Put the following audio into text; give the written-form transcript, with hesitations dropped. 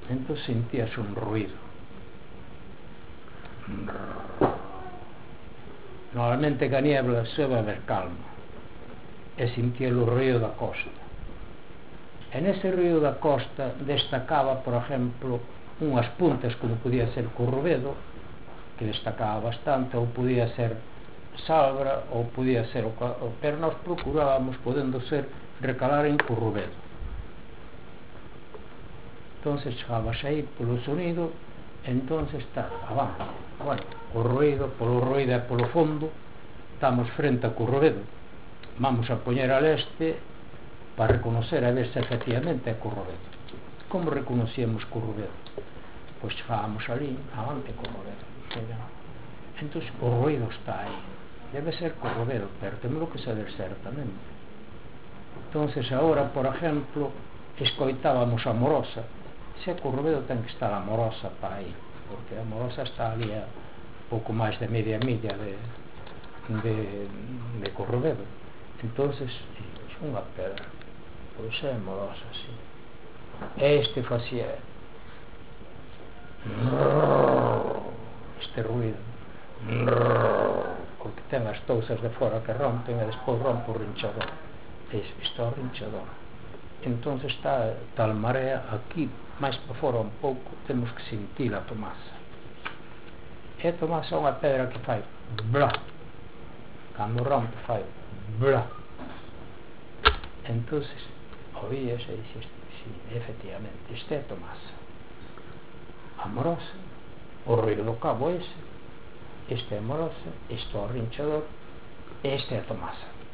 Entón sentías un ruido. Normalmente que a niebla sobe a ver calma, e sentía o ruido da costa. E nese ruido da costa destacaba, por exemplo, unhas puntas como podía ser Corrubedo, que destacaba bastante, ou podía ser Salbra, ou podía ser pero nós procurábamos, podendo ser, recalar en Corrubedo. Entonces chegabas aí polo sonido, entonces está avance. Bueno, polo ruido e polo fondo estamos frente a Corrubedo. Vamos a poñer al este para reconocer a ver se efectivamente é Corrubedo. Como reconocíamos Corrubedo? Pois chegábamos ali, avante Corrubedo. Entón o ruido está aí, debe ser Corrubedo, pero temos que saber certamente. Entonces agora, por exemplo, escoitábamos a Morosa. Se é Corrubedo ten que estar a Morosa para aí, porque a Morosa está ali a pouco máis de media milla de Corrubedo. Entonces unha pedra, pois é Morosa, sí. Este facía este ruido, porque ten as touzas de fora que rompen e despois rompe o rinchador. Isto é o rinchador. Entón está tal marea aquí, máis para fora un pouco, temos que sentir a Tomasa. E a Tomasa é unha pedra que fai blá, cando rompe fai blá. Entón oías e dixeste, sí, efectivamente, isto é a Tomasa. Amorosa, o ruido do cabo ese, este é Morosa, este é o rinchador, este é a Tomasa.